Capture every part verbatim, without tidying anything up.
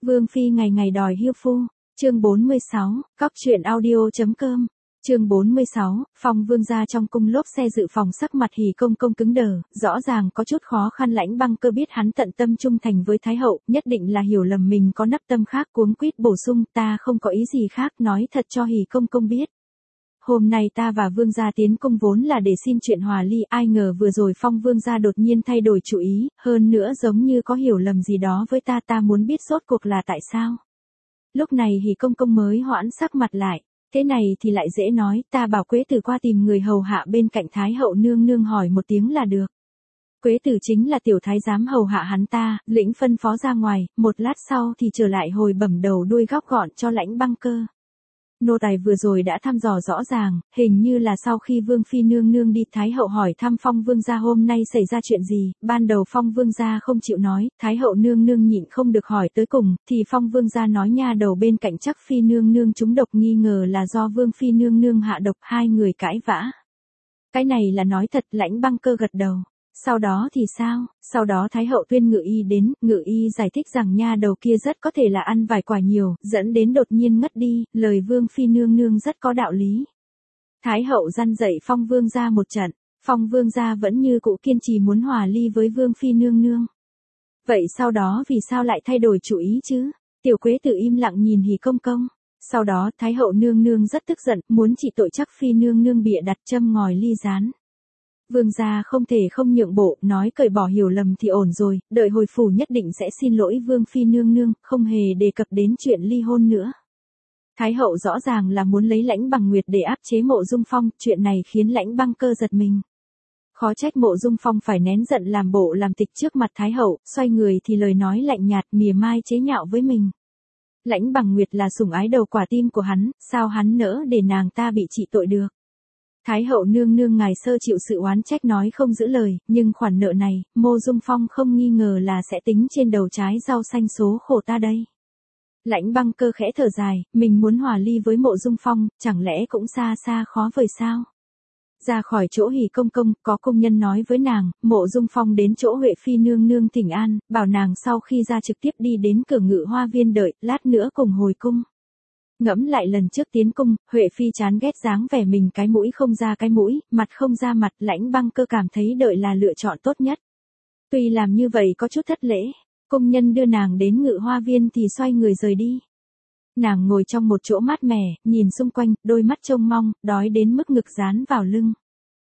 Vương phi ngày ngày đòi hiêu phu, chương bốn mươi sáu, cóc truyện audio.com, chương bốn mươi sáu, Phong Vương gia trong cung lốp xe dự phòng sắc mặt Hỉ Công Công cứng đờ, rõ ràng có chút khó khăn. Lãnh Băng Cơ biết hắn tận tâm trung thành với Thái hậu, nhất định là hiểu lầm mình có nắp tâm khác, cuống quýt bổ sung, ta không có ý gì khác, nói thật cho Hỉ Công Công biết. Hôm nay ta và Vương gia tiến cung vốn là để xin chuyện hòa ly, ai ngờ vừa rồi Phong Vương gia đột nhiên thay đổi chủ ý, hơn nữa giống như có hiểu lầm gì đó với ta, ta muốn biết rốt cuộc là tại sao. Lúc này Hỉ Công Công mới hoãn sắc mặt lại, thế này thì lại dễ nói, ta bảo Quế Tử qua tìm người hầu hạ bên cạnh Thái hậu nương nương hỏi một tiếng là được. Quế Tử chính là tiểu thái giám hầu hạ hắn ta, lĩnh phân phó ra ngoài, một lát sau thì trở lại hồi bẩm đầu đuôi góc gọn cho Lãnh Băng Cơ. Nô tài vừa rồi đã thăm dò rõ ràng, hình như là sau khi Vương phi nương nương đi, Thái hậu hỏi thăm Phong Vương gia hôm nay xảy ra chuyện gì, ban đầu Phong Vương gia không chịu nói, Thái hậu nương nương nhịn không được hỏi tới cùng, thì Phong Vương gia nói nha đầu bên cạnh chắc phi nương nương trúng độc, nghi ngờ là do Vương phi nương nương hạ độc, hai người cãi vã. Cái này là nói thật. Lãnh Băng Cơ gật đầu. Sau đó thì sao? Sau đó Thái hậu tuyên Ngự Y đến, Ngự Y giải thích rằng nha đầu kia rất có thể là ăn vài quả nhiều, dẫn đến đột nhiên ngất đi, lời Vương phi nương nương rất có đạo lý. Thái hậu răn dạy Phong Vương gia một trận, Phong Vương gia vẫn như cũ kiên trì muốn hòa ly với Vương phi nương nương. Vậy sau đó vì sao lại thay đổi chủ ý chứ? Tiểu Quế Tử im lặng nhìn Hỉ Công Công. Sau đó Thái hậu nương nương rất tức giận, muốn trị tội chắc phi nương nương bịa đặt châm ngòi ly gián. Vương gia không thể không nhượng bộ, nói cởi bỏ hiểu lầm thì ổn rồi, đợi hồi phủ nhất định sẽ xin lỗi Vương phi nương nương, không hề đề cập đến chuyện ly hôn nữa. Thái hậu rõ ràng là muốn lấy Lãnh Bằng Nguyệt để áp chế Mộ Dung Phong, chuyện này khiến Lãnh Băng Cơ giật mình. Khó trách Mộ Dung Phong phải nén giận làm bộ làm tịch trước mặt Thái hậu, xoay người thì lời nói lạnh nhạt mỉa mai chế nhạo với mình. Lãnh Bằng Nguyệt là sủng ái đầu quả tim của hắn, sao hắn nỡ để nàng ta bị trị tội được? Thái hậu nương nương ngài sơ chịu sự oán trách nói không giữ lời, nhưng khoản nợ này, Mộ Dung Phong không nghi ngờ là sẽ tính trên đầu trái rau xanh số khổ ta đây. Lãnh Băng Cơ khẽ thở dài, mình muốn hòa ly với Mộ Dung Phong, chẳng lẽ cũng xa xa khó vời sao? Ra khỏi chỗ Hỉ Công Công, có công nhân nói với nàng, Mộ Dung Phong đến chỗ Huệ phi nương nương thỉnh an, bảo nàng sau khi ra trực tiếp đi đến cửa Ngự Hoa viên đợi, lát nữa cùng hồi cung. Ngẫm lại lần trước tiến cung, Huệ phi chán ghét dáng vẻ mình cái mũi không ra cái mũi, mặt không ra mặt, Lãnh Băng Cơ cảm thấy đợi là lựa chọn tốt nhất. Tuy làm như vậy có chút thất lễ, công nhân đưa nàng đến Ngự Hoa viên thì xoay người rời đi. Nàng ngồi trong một chỗ mát mẻ, nhìn xung quanh, đôi mắt trông mong, đói đến mức ngực dán vào lưng.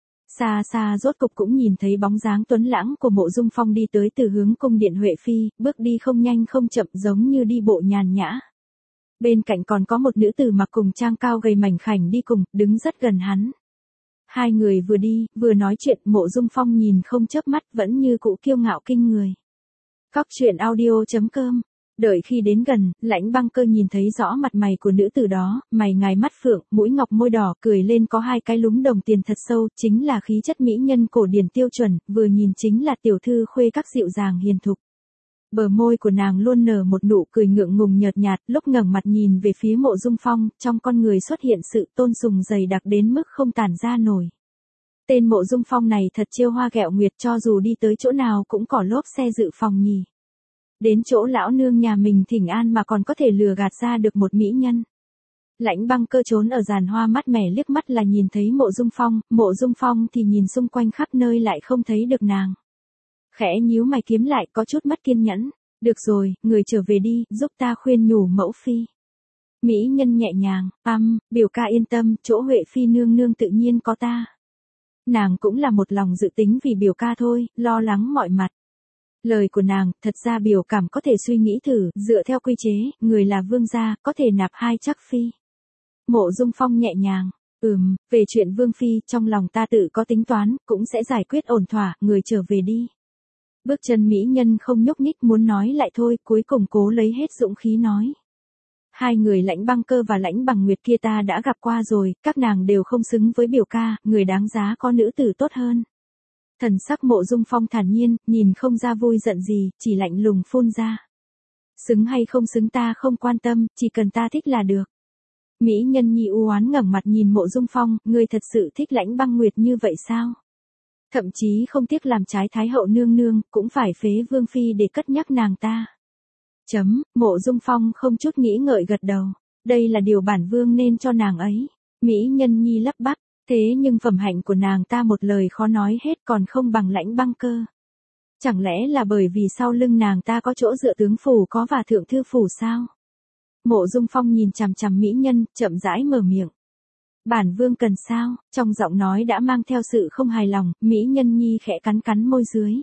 Xa xa rốt cục cũng nhìn thấy bóng dáng tuấn lãng của Mộ Dung Phong đi tới từ hướng cung điện Huệ phi, bước đi không nhanh không chậm giống như đi bộ nhàn nhã. Bên cạnh còn có một nữ tử mặc cùng trang cao gầy mảnh khảnh đi cùng, đứng rất gần hắn. Hai người vừa đi, vừa nói chuyện, Mộ Dung Phong nhìn không chớp mắt, vẫn như cũ kiêu ngạo kinh người. Cóc truyện audio.com. Đợi khi đến gần, Lãnh Băng Cơ nhìn thấy rõ mặt mày của nữ tử đó, mày ngài mắt phượng, mũi ngọc môi đỏ, cười lên có hai cái lúm đồng tiền thật sâu, chính là khí chất mỹ nhân cổ điển tiêu chuẩn, vừa nhìn chính là tiểu thư khuê các dịu dàng hiền thục. Bờ môi của nàng luôn nở một nụ cười ngượng ngùng nhợt nhạt, lúc ngẩng mặt nhìn về phía Mộ Dung Phong, trong con người xuất hiện sự tôn sùng dày đặc đến mức không tản ra nổi. Tên Mộ Dung Phong này thật trêu hoa ghẹo nguyệt, cho dù đi tới chỗ nào cũng có lốp xe dự phòng nhỉ. Đến chỗ lão nương nhà mình thỉnh an mà còn có thể lừa gạt ra được một mỹ nhân. Lãnh Băng Cơ trốn ở giàn hoa mát mẻ liếc mắt là nhìn thấy Mộ Dung Phong, Mộ Dung Phong thì nhìn xung quanh khắp nơi lại không thấy được nàng. Khẽ nhíu mày kiếm lại, có chút mất kiên nhẫn. Được rồi, người trở về đi, giúp ta khuyên nhủ mẫu phi. Mỹ nhân nhẹ nhàng, âm, biểu ca yên tâm, chỗ Huệ phi nương nương tự nhiên có ta. Nàng cũng là một lòng dự tính vì biểu ca thôi, lo lắng mọi mặt. Lời của nàng, thật ra biểu cảm có thể suy nghĩ thử, dựa theo quy chế, người là vương gia, có thể nạp hai chắc phi. Mộ Dung Phong nhẹ nhàng, ừm, về chuyện vương phi, trong lòng ta tự có tính toán, cũng sẽ giải quyết ổn thỏa, người trở về đi. Bước chân mỹ nhân không nhúc nhích, muốn nói lại thôi, cuối cùng cố lấy hết dũng khí nói. Hai người Lãnh Băng Cơ và Lãnh Bằng Nguyệt kia ta đã gặp qua rồi, các nàng đều không xứng với biểu ca, người đáng giá có nữ tử tốt hơn. Thần sắc Mộ Dung Phong thản nhiên, nhìn không ra vui giận gì, chỉ lạnh lùng phun ra. Xứng hay không xứng ta không quan tâm, chỉ cần ta thích là được. Mỹ nhân nhi u oán ngẩng mặt nhìn Mộ Dung Phong, ngươi thật sự thích Lãnh Băng Nguyệt như vậy sao? Thậm chí không tiếc làm trái Thái hậu nương nương, cũng phải phế Vương phi để cất nhắc nàng ta. Chấm, Mộ Dung Phong không chút nghĩ ngợi gật đầu. Đây là điều bản vương nên cho nàng ấy. Mỹ Nhân Nhi lắp bắp, thế nhưng phẩm hạnh của nàng ta một lời khó nói hết còn không bằng Lãnh Băng Cơ. Chẳng lẽ là bởi vì sau lưng nàng ta có chỗ dựa tướng phủ có và thượng thư phủ sao? Mộ Dung Phong nhìn chằm chằm mỹ nhân, chậm rãi mở miệng. Bản vương cần sao? Trong giọng nói đã mang theo sự không hài lòng, Mỹ Nhân Nhi khẽ cắn cắn môi dưới.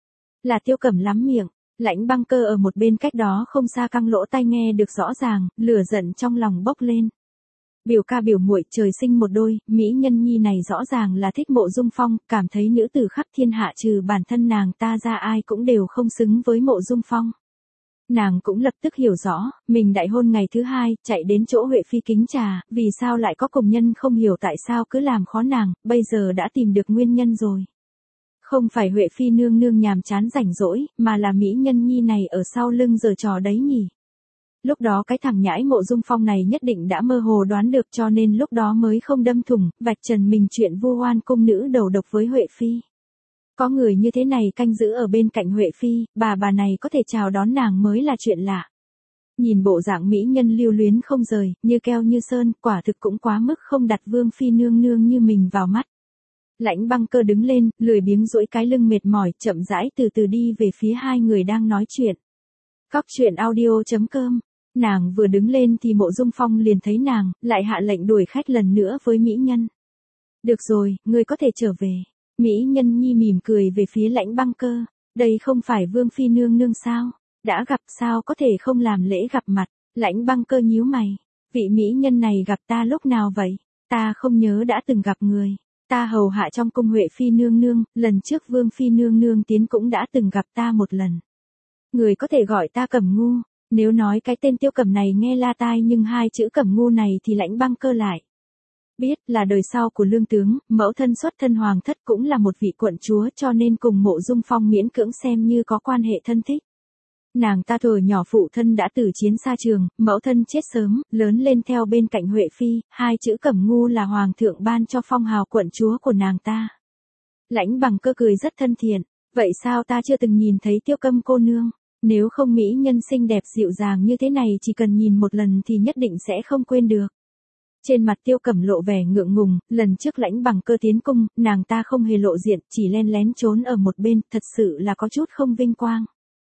Là Tiêu Cẩm lắm miệng, Lãnh Băng Cơ ở một bên cách đó không xa căng lỗ tai nghe được rõ ràng, lửa giận trong lòng bốc lên. Biểu ca biểu muội trời sinh một đôi, Mỹ Nhân Nhi này rõ ràng là thích Mộ Dung Phong, cảm thấy nữ tử khắp thiên hạ trừ bản thân nàng ta ra ai cũng đều không xứng với Mộ Dung Phong. Nàng cũng lập tức hiểu rõ, mình đại hôn ngày thứ hai, chạy đến chỗ Huệ Phi kính trà, vì sao lại có cùng nhân không hiểu tại sao cứ làm khó nàng, bây giờ đã tìm được nguyên nhân rồi. Không phải Huệ Phi nương nương nhàm chán rảnh rỗi, mà là Mỹ Nhân Nhi này ở sau lưng giở trò đấy nhỉ. Lúc đó cái thằng nhãi Mộ Dung Phong này nhất định đã mơ hồ đoán được cho nên lúc đó mới không đâm thủng, vạch trần mình chuyện vu oan cung nữ đầu độc với Huệ Phi. Có người như thế này canh giữ ở bên cạnh Huệ Phi, bà bà này có thể chào đón nàng mới là chuyện lạ. Nhìn bộ dạng mỹ nhân lưu luyến không rời, như keo như sơn, quả thực cũng quá mức không đặt Vương Phi nương nương như mình vào mắt. Lãnh Băng Cơ đứng lên, lười biếng duỗi cái lưng mệt mỏi, chậm rãi từ từ đi về phía hai người đang nói chuyện. Cóc truyện audio chấm com. Nàng vừa đứng lên thì Mộ Dung Phong liền thấy nàng, lại hạ lệnh đuổi khách lần nữa với mỹ nhân. Được rồi, ngươi có thể trở về. Mỹ Nhân Nhi mỉm cười về phía Lãnh Băng Cơ. Đây không phải Vương Phi nương nương sao? Đã gặp sao có thể không làm lễ gặp mặt? Lãnh Băng Cơ nhíu mày. Vị mỹ nhân này gặp ta lúc nào vậy? Ta không nhớ đã từng gặp người. Ta hầu hạ trong cung Huệ Phi nương nương, lần trước Vương Phi nương nương tiến cũng đã từng gặp ta một lần. Người có thể gọi ta Cẩm Ngu. Nếu nói cái tên Tiêu Cẩm này nghe la tai nhưng hai chữ Cẩm Ngu này thì Lãnh Băng Cơ lại biết là đời sau của lương tướng, mẫu thân xuất thân hoàng thất cũng là một vị quận chúa cho nên cùng Mộ Dung Phong miễn cưỡng xem như có quan hệ thân thích. Nàng ta thuở nhỏ phụ thân đã tử chiến xa trường, mẫu thân chết sớm, lớn lên theo bên cạnh Huệ Phi, hai chữ Cẩm Ngu là hoàng thượng ban cho phong hào quận chúa của nàng ta. Lãnh Băng Cơ cười rất thân thiện, vậy sao ta chưa từng nhìn thấy Tiêu Câm cô nương? Nếu không mỹ nhân xinh đẹp dịu dàng như thế này chỉ cần nhìn một lần thì nhất định sẽ không quên được. Trên mặt Tiêu Cẩm lộ vẻ ngượng ngùng, lần trước Lãnh Băng Cơ tiến cung, nàng ta không hề lộ diện, chỉ len lén trốn ở một bên, thật sự là có chút không vinh quang.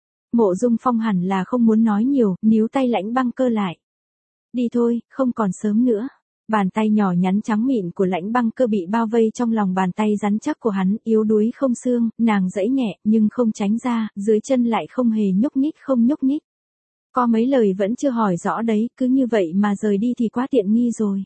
Mộ Dung Phong hẳn là không muốn nói nhiều, níu tay Lãnh Băng Cơ lại. Đi thôi, không còn sớm nữa. Bàn tay nhỏ nhắn trắng mịn của Lãnh Băng Cơ bị bao vây trong lòng bàn tay rắn chắc của hắn, yếu đuối không xương, nàng giãy nhẹ nhưng không tránh ra, dưới chân lại không hề nhúc nhích không nhúc nhích. Có mấy lời vẫn chưa hỏi rõ đấy, cứ như vậy mà rời đi thì quá tiện nghi rồi.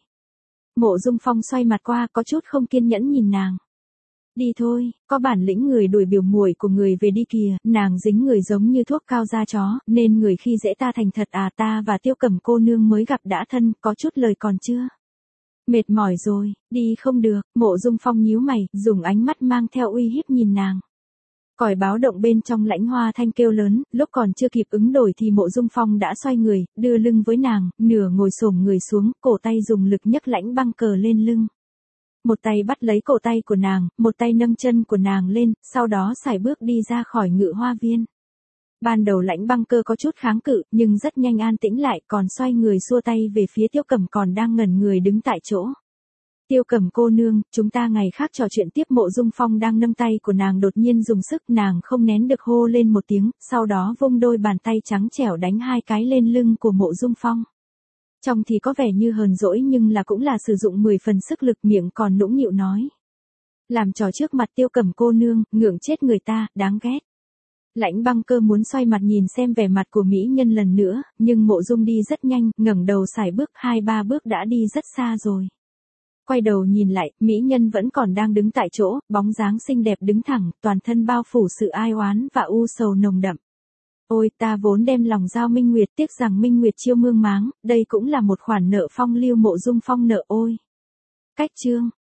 Mộ Dung Phong xoay mặt qua có chút không kiên nhẫn nhìn nàng. Đi thôi, có bản lĩnh người đuổi biểu muội của người về đi kìa, nàng dính người giống như thuốc cao da chó, nên người khi dễ ta thành thật à, ta và Tiêu Cẩm cô nương mới gặp đã thân, có chút lời còn chưa. Mệt mỏi rồi, đi không được, Mộ Dung Phong nhíu mày, dùng ánh mắt mang theo uy hiếp nhìn nàng. Còi báo động bên trong Lãnh Hoa Thanh kêu lớn, lúc còn chưa kịp ứng đổi thì Mộ Dung Phong đã xoay người, đưa lưng với nàng, nửa ngồi xổm người xuống, cổ tay dùng lực nhấc Lãnh Băng Cơ lên lưng. Một tay bắt lấy cổ tay của nàng, một tay nâng chân của nàng lên, sau đó sải bước đi ra khỏi Ngự Hoa Viên. Ban đầu Lãnh Băng Cơ có chút kháng cự, nhưng rất nhanh an tĩnh lại, còn xoay người xua tay về phía Tiêu Cẩm còn đang ngẩn người đứng tại chỗ. Tiêu Cẩm cô nương, chúng ta ngày khác trò chuyện tiếp. Mộ Dung Phong đang nâng tay của nàng đột nhiên dùng sức, nàng không nén được hô lên một tiếng, sau đó vung đôi bàn tay trắng trẻo đánh hai cái lên lưng của Mộ Dung Phong. Trong thì có vẻ như hờn dỗi nhưng là cũng là sử dụng mười phần sức lực, miệng còn nũng nịu nói. Làm trò trước mặt Tiêu Cẩm cô nương, ngượng chết người ta, đáng ghét. Lãnh Băng Cơ muốn xoay mặt nhìn xem vẻ mặt của mỹ nhân lần nữa, nhưng Mộ Dung đi rất nhanh, ngẩng đầu sải bước hai ba bước đã đi rất xa rồi. Quay đầu nhìn lại, mỹ nhân vẫn còn đang đứng tại chỗ, bóng dáng xinh đẹp đứng thẳng, toàn thân bao phủ sự ai oán và u sầu nồng đậm. Ôi, ta vốn đem lòng giao Minh Nguyệt, tiếc rằng Minh Nguyệt chiêu mương máng, đây cũng là một khoản nợ phong lưu. Mộ Dung Phong nợ ôi. Cách chương